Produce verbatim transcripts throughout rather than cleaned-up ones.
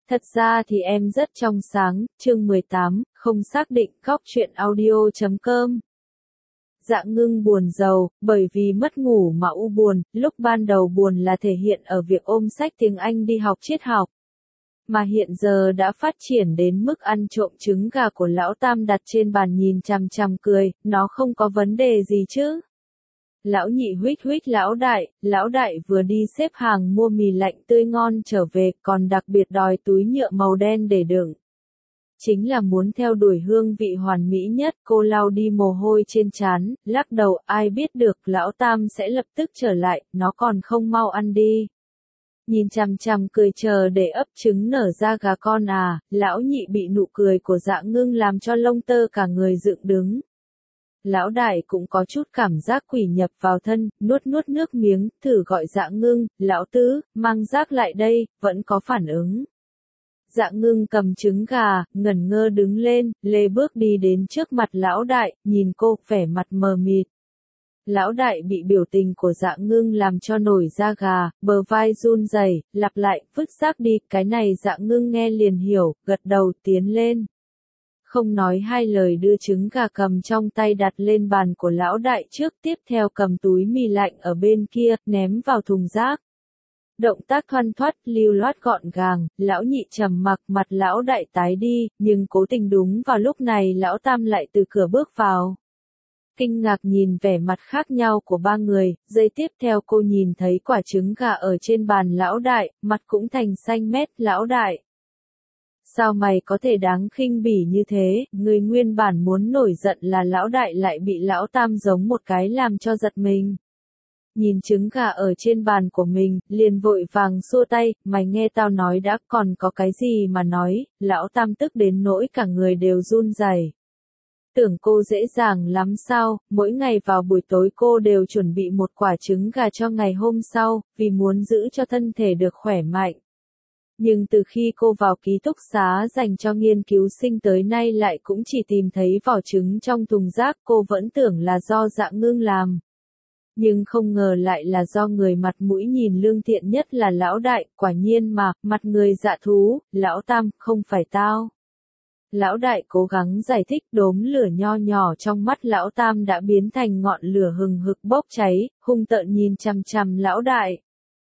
Thật ra thì em rất trong sáng, chương mười tám, không xác định, góc truyện audio chấm com. Dạ Ngưng buồn rầu, bởi vì mất ngủ mà u buồn, lúc ban đầu buồn là thể hiện ở việc ôm sách tiếng Anh đi học triết học. Mà hiện giờ đã phát triển đến mức ăn trộm trứng gà của lão Tam đặt trên bàn nhìn chằm chằm cười, nó không có vấn đề gì chứ. Lão Nhị huýt huýt lão đại, lão đại vừa đi xếp hàng mua mì lạnh tươi ngon trở về, còn đặc biệt đòi túi nhựa màu đen để đựng. Chính là muốn theo đuổi hương vị hoàn mỹ nhất. Cô lau đi mồ hôi trên trán, lắc đầu, ai biết được lão Tam sẽ lập tức trở lại, nó còn không mau ăn đi. Nhìn chằm chằm cười chờ để ấp trứng nở ra gà con à, lão Nhị bị nụ cười của Dạ Ngưng làm cho lông tơ cả người dựng đứng. Lão đại cũng có chút cảm giác quỷ nhập vào thân, nuốt nuốt nước miếng, thử gọi Dạ Ngưng, lão tứ, mang rác lại đây, vẫn có phản ứng. Dạ Ngưng cầm trứng gà, ngẩn ngơ đứng lên, lê bước đi đến trước mặt lão đại, nhìn cô, vẻ mặt mờ mịt. Lão đại bị biểu tình của Dạ Ngưng làm cho nổi da gà, bờ vai run rẩy, lặp lại, vứt rác đi, cái này Dạ Ngưng nghe liền hiểu, gật đầu tiến lên. Không nói hai lời đưa trứng gà cầm trong tay đặt lên bàn của lão đại trước, tiếp theo cầm túi mì lạnh ở bên kia, ném vào thùng rác. Động tác thoăn thoắt, lưu loát gọn gàng, lão Nhị trầm mặc, mặt lão đại tái đi, nhưng cố tình đúng vào lúc này lão Tam lại từ cửa bước vào. Kinh ngạc nhìn vẻ mặt khác nhau của ba người, giây tiếp theo cô nhìn thấy quả trứng gà ở trên bàn lão đại, mặt cũng thành xanh mét, lão đại. Sao mày có thể đáng khinh bỉ như thế, người nguyên bản muốn nổi giận là lão đại lại bị lão Tam giống một cái làm cho giật mình. Nhìn trứng gà ở trên bàn của mình, liền vội vàng xua tay, mày nghe tao nói đã, còn có cái gì mà nói, lão Tam tức đến nỗi cả người đều run rẩy. Tưởng cô dễ dàng lắm sao, mỗi ngày vào buổi tối cô đều chuẩn bị một quả trứng gà cho ngày hôm sau, vì muốn giữ cho thân thể được khỏe mạnh. Nhưng từ khi cô vào ký túc xá dành cho nghiên cứu sinh tới nay lại cũng chỉ tìm thấy vỏ trứng trong thùng rác, cô vẫn tưởng là do Dạ Ngưng làm. Nhưng không ngờ lại là do người mặt mũi nhìn lương thiện nhất là lão đại, quả nhiên mà, mặt người dạ thú, lão Tam, không phải tao. Lão đại cố gắng giải thích, đốm lửa nho nhỏ trong mắt lão Tam đã biến thành ngọn lửa hừng hực bốc cháy, hung tợn nhìn chằm chằm lão đại.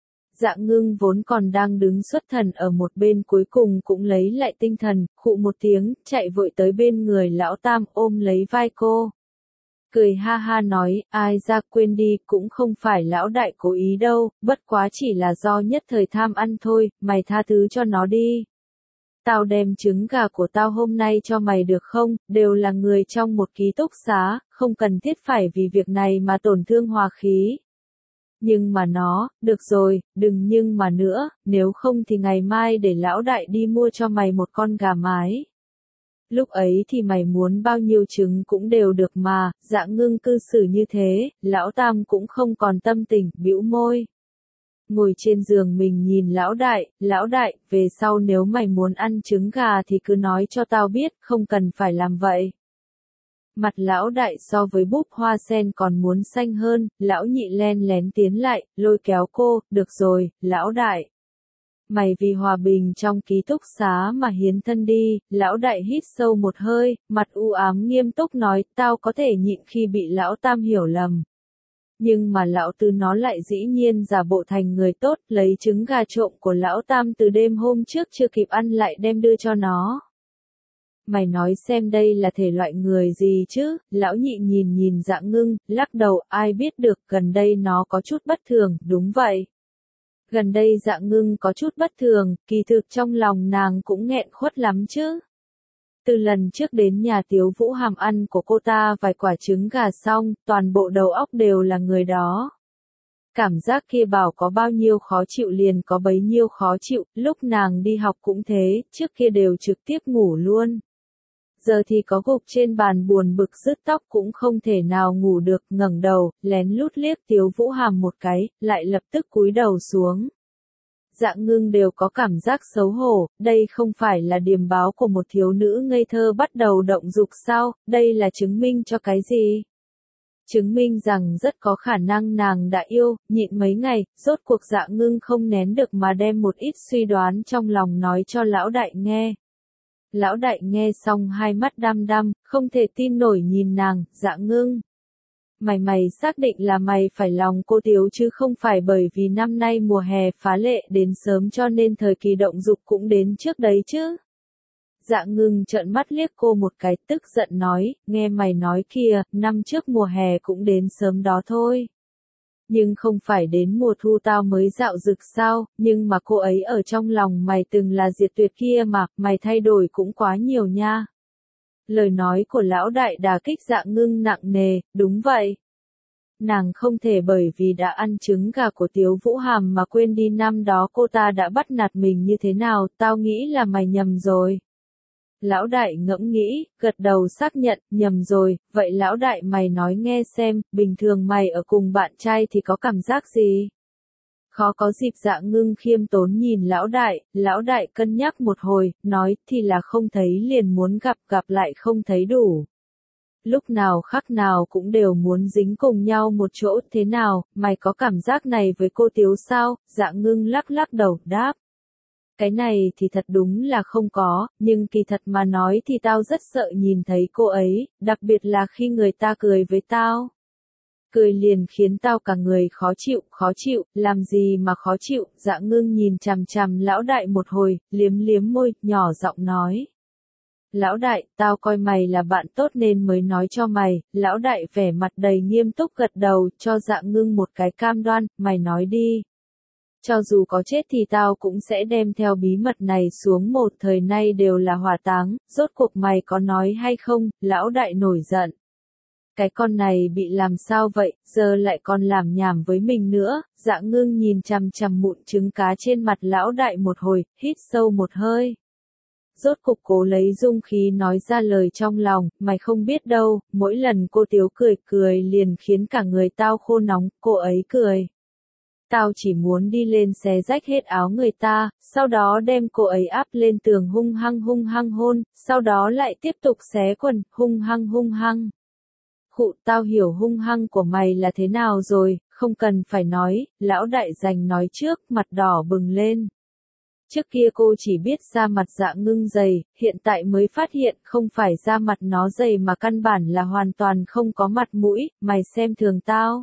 Dạ Ngưng vốn còn đang đứng xuất thần ở một bên cuối cùng cũng lấy lại tinh thần, khụ một tiếng, chạy vội tới bên người lão Tam ôm lấy vai cô. Cười ha ha nói, ai ra quên đi, cũng không phải lão đại cố ý đâu, bất quá chỉ là do nhất thời tham ăn thôi, mày tha thứ cho nó đi. Tao đem trứng gà của tao hôm nay cho mày được không, đều là người trong một ký túc xá, không cần thiết phải vì việc này mà tổn thương hòa khí. Nhưng mà nó, được rồi, đừng nhưng mà nữa, nếu không thì ngày mai để lão đại đi mua cho mày một con gà mái. Lúc ấy thì mày muốn bao nhiêu trứng cũng đều được mà. Dạ Ngưng cư xử như thế, lão Tam cũng không còn tâm tình, bĩu môi. Ngồi trên giường mình nhìn lão đại, lão đại, về sau nếu mày muốn ăn trứng gà thì cứ nói cho tao biết, không cần phải làm vậy. Mặt lão đại so với búp hoa sen còn muốn xanh hơn, lão Nhị len lén tiến lại, lôi kéo cô, được rồi, lão đại. Mày vì hòa bình trong ký túc xá mà hiến thân đi, lão đại hít sâu một hơi, mặt u ám nghiêm túc nói, tao có thể nhịn khi bị lão Tam hiểu lầm. Nhưng mà lão tứ nó lại dĩ nhiên giả bộ thành người tốt, lấy trứng gà trộm của lão Tam từ đêm hôm trước chưa kịp ăn lại đem đưa cho nó. Mày nói xem đây là thể loại người gì chứ, lão Nhị nhìn nhìn Dạ Ngưng, lắc đầu, ai biết được, gần đây nó có chút bất thường, đúng vậy. Gần đây Dạ Ngưng có chút bất thường, kỳ thực trong lòng nàng cũng nghẹn khuất lắm chứ. Từ lần trước đến nhà Tiếu Vũ Hàm ăn của cô ta vài quả trứng gà xong, toàn bộ đầu óc đều là người đó. Cảm giác kia bảo có bao nhiêu khó chịu liền có bấy nhiêu khó chịu, lúc nàng đi học cũng thế, trước kia đều trực tiếp ngủ luôn. Giờ thì có gục trên bàn buồn bực rứt tóc cũng không thể nào ngủ được, ngẩng đầu, lén lút liếc Tiếu Vũ Hàm một cái, lại lập tức cúi đầu xuống. Dạ Ngưng đều có cảm giác xấu hổ, đây không phải là điềm báo của một thiếu nữ ngây thơ bắt đầu động dục sao, đây là chứng minh cho cái gì? chứng minh rằng rất có khả năng nàng đã yêu, nhịn mấy ngày, rốt cuộc Dạ Ngưng không nén được mà đem một ít suy đoán trong lòng nói cho lão đại nghe. Lão đại nghe xong hai mắt đăm đăm, không thể tin nổi nhìn nàng, Dạ Ngưng. Mày mày xác định là mày phải lòng cô Tiếu chứ không phải bởi vì năm nay mùa hè phá lệ đến sớm cho nên thời kỳ động dục cũng đến trước đấy chứ. Dạ Ngưng trợn mắt liếc cô một cái, tức giận nói, nghe mày nói kìa, năm trước mùa hè cũng đến sớm đó thôi. Nhưng không phải đến mùa thu tao mới dạo dực sao, nhưng mà cô ấy ở trong lòng mày từng là diệt tuyệt kia mà, mày thay đổi cũng quá nhiều nha. Lời nói của lão đại đả kích Dạ Ngưng nặng nề, đúng vậy. Nàng không thể bởi vì đã ăn trứng gà của Tiếu Vũ Hàm mà quên đi năm đó cô ta đã bắt nạt mình như thế nào, tao nghĩ là mày nhầm rồi. Lão đại ngẫm nghĩ, gật đầu xác nhận, nhầm rồi, vậy lão đại mày nói nghe xem, bình thường mày ở cùng bạn trai thì có cảm giác gì? Khó có dịp Dạ Ngưng khiêm tốn nhìn lão đại, lão đại cân nhắc một hồi, nói thì là không thấy liền muốn gặp gặp lại không thấy đủ. Lúc nào khắc nào cũng đều muốn dính cùng nhau một chỗ thế nào, mày có cảm giác này với cô Tiếu sao? Dạ Ngưng lắc lắc đầu, đáp. Cái này thì thật đúng là không có, nhưng kỳ thật mà nói thì tao rất sợ nhìn thấy cô ấy, đặc biệt là khi người ta cười với tao. Cười liền khiến tao cả người khó chịu, khó chịu, làm gì mà khó chịu, Dạ Ngưng nhìn chằm chằm lão đại một hồi, liếm liếm môi, nhỏ giọng nói. Lão đại, tao coi mày là bạn tốt nên mới nói cho mày, lão đại vẻ mặt đầy nghiêm túc gật đầu, cho Dạ Ngưng một cái cam đoan, mày nói đi. Cho dù có chết thì tao cũng sẽ đem theo bí mật này xuống một thời nay đều là hỏa táng, rốt cuộc mày có nói hay không, lão đại nổi giận. Cái con này bị làm sao vậy, giờ lại còn làm nhảm với mình nữa, Dạ Ngưng nhìn chằm chằm mụn trứng cá trên mặt lão đại một hồi, hít sâu một hơi. Rốt cục cố lấy dung khí nói ra lời trong lòng, mày không biết đâu, mỗi lần cô Tiếu cười cười liền khiến cả người tao khô nóng, cô ấy cười. Tao chỉ muốn đi lên xé rách hết áo người ta, sau đó đem cô ấy áp lên tường hung hăng hung hăng hôn, sau đó lại tiếp tục xé quần, hung hăng hung hăng. Khụ, tao hiểu hung hăng của mày là thế nào rồi, không cần phải nói, lão đại dành nói trước, mặt đỏ bừng lên. Trước kia cô chỉ biết da mặt Dạ Ngưng dày, hiện tại mới phát hiện không phải da mặt nó dày mà căn bản là hoàn toàn không có mặt mũi, mày xem thường tao.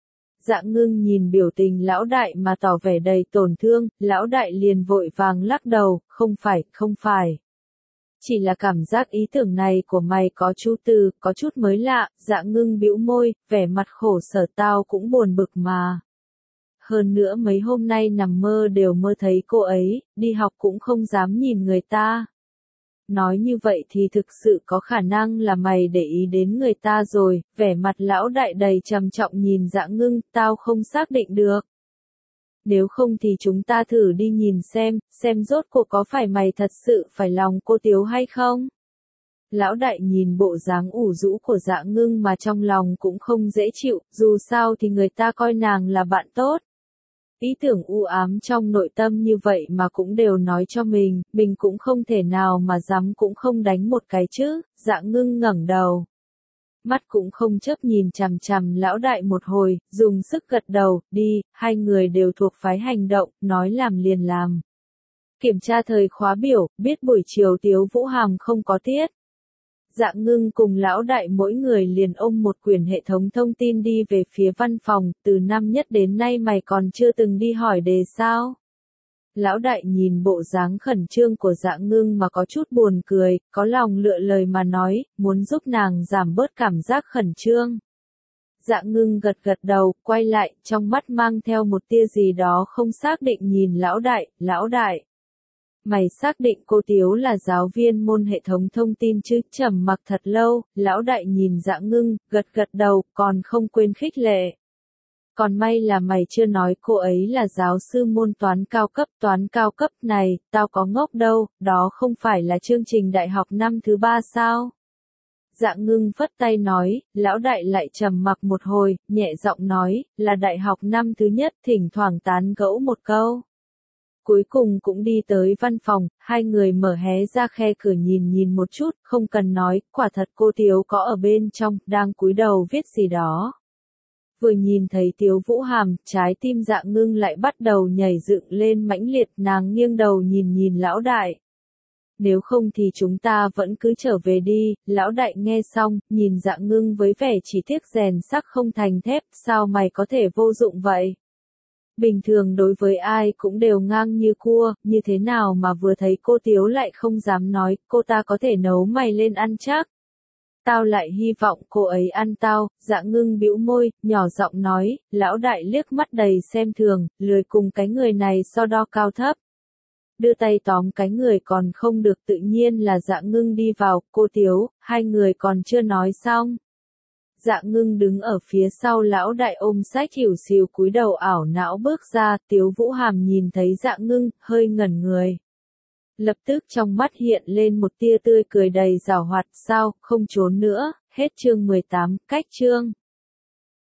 Dạ Ngưng nhìn biểu tình lão đại mà tỏ vẻ đầy tổn thương, lão đại liền vội vàng lắc đầu, không phải, không phải. Chỉ là cảm giác ý tưởng này của mày có chút từ, có chút mới lạ, Dạ Ngưng bĩu môi, vẻ mặt khổ sở tao cũng buồn bực mà. Hơn nữa mấy hôm nay nằm mơ đều mơ thấy cô ấy, đi học cũng không dám nhìn người ta. Nói như vậy thì thực sự có khả năng là mày để ý đến người ta rồi, vẻ mặt lão đại đầy trầm trọng nhìn Dạ Ngưng, tao không xác định được. Nếu không thì chúng ta thử đi nhìn xem, xem rốt cuộc có phải mày thật sự phải lòng cô Tiếu hay không? Lão đại nhìn bộ dáng ủ rũ của Dạ Ngưng mà trong lòng cũng không dễ chịu, dù sao thì người ta coi nàng là bạn tốt. Ý tưởng u ám trong nội tâm như vậy mà cũng đều nói cho mình, mình cũng không thể nào mà dám cũng không đánh một cái chứ, Dạ Ngưng ngẩng đầu. Mắt cũng không chớp nhìn chằm chằm lão đại một hồi, dùng sức gật đầu, đi, hai người đều thuộc phái hành động, nói làm liền làm. Kiểm tra thời khóa biểu, biết buổi chiều Tiếu Vũ Hàm không có tiết. Dạ Ngưng cùng lão đại mỗi người liền ôm một quyển hệ thống thông tin đi về phía văn phòng, từ năm nhất đến nay mày còn chưa từng đi hỏi đề sao? Lão đại nhìn bộ dáng khẩn trương của Dạ Ngưng mà có chút buồn cười, có lòng lựa lời mà nói, muốn giúp nàng giảm bớt cảm giác khẩn trương. Dạ Ngưng gật gật đầu, quay lại, trong mắt mang theo một tia gì đó không xác định nhìn lão đại, lão đại. Mày xác định cô Tiếu là giáo viên môn hệ thống thông tin chứ, trầm mặc thật lâu, lão đại nhìn Dạ Ngưng, gật gật đầu, còn không quên khích lệ. Còn may là mày chưa nói cô ấy là giáo sư môn toán cao cấp, toán cao cấp này, tao có ngốc đâu, đó không phải là chương trình đại học năm thứ ba sao? Dạ Ngưng phất tay nói, lão đại lại trầm mặc một hồi, nhẹ giọng nói, là đại học năm thứ nhất, thỉnh thoảng tán gẫu một câu. Cuối cùng cũng đi tới văn phòng, hai người mở hé ra khe cửa nhìn nhìn một chút, không cần nói, quả thật cô Tiếu có ở bên trong, đang cúi đầu viết gì đó. Vừa nhìn thấy Tiếu Vũ Hàm, trái tim Dạ Ngưng lại bắt đầu nhảy dựng lên mãnh liệt, nàng nghiêng đầu nhìn nhìn lão đại. Nếu không thì chúng ta vẫn cứ trở về đi, lão đại nghe xong, nhìn Dạ Ngưng với vẻ chỉ tiếc rèn sắt không thành thép, sao mày có thể vô dụng vậy? Bình thường đối với ai cũng đều ngang như cua, như thế nào mà vừa thấy cô Tiếu lại không dám nói, cô ta có thể nấu mày lên ăn chắc. Tao lại hy vọng cô ấy ăn tao. Dạ Ngưng bĩu môi, nhỏ giọng nói, lão đại liếc mắt đầy xem thường, lười cùng cái người này so đo cao thấp. Đưa tay tóm cái người còn không được, tự nhiên là Dạ Ngưng đi vào, cô Tiếu, hai người còn chưa nói xong. Dạ Ngưng đứng ở phía sau lão đại ôm sách hiểu xìu cúi đầu ảo não bước ra, Tiếu Vũ Hàm nhìn thấy Dạ Ngưng, hơi ngẩn người. Lập tức trong mắt hiện lên một tia tươi cười đầy giảo hoạt, sao, không trốn nữa, hết chương mười tám, cách chương.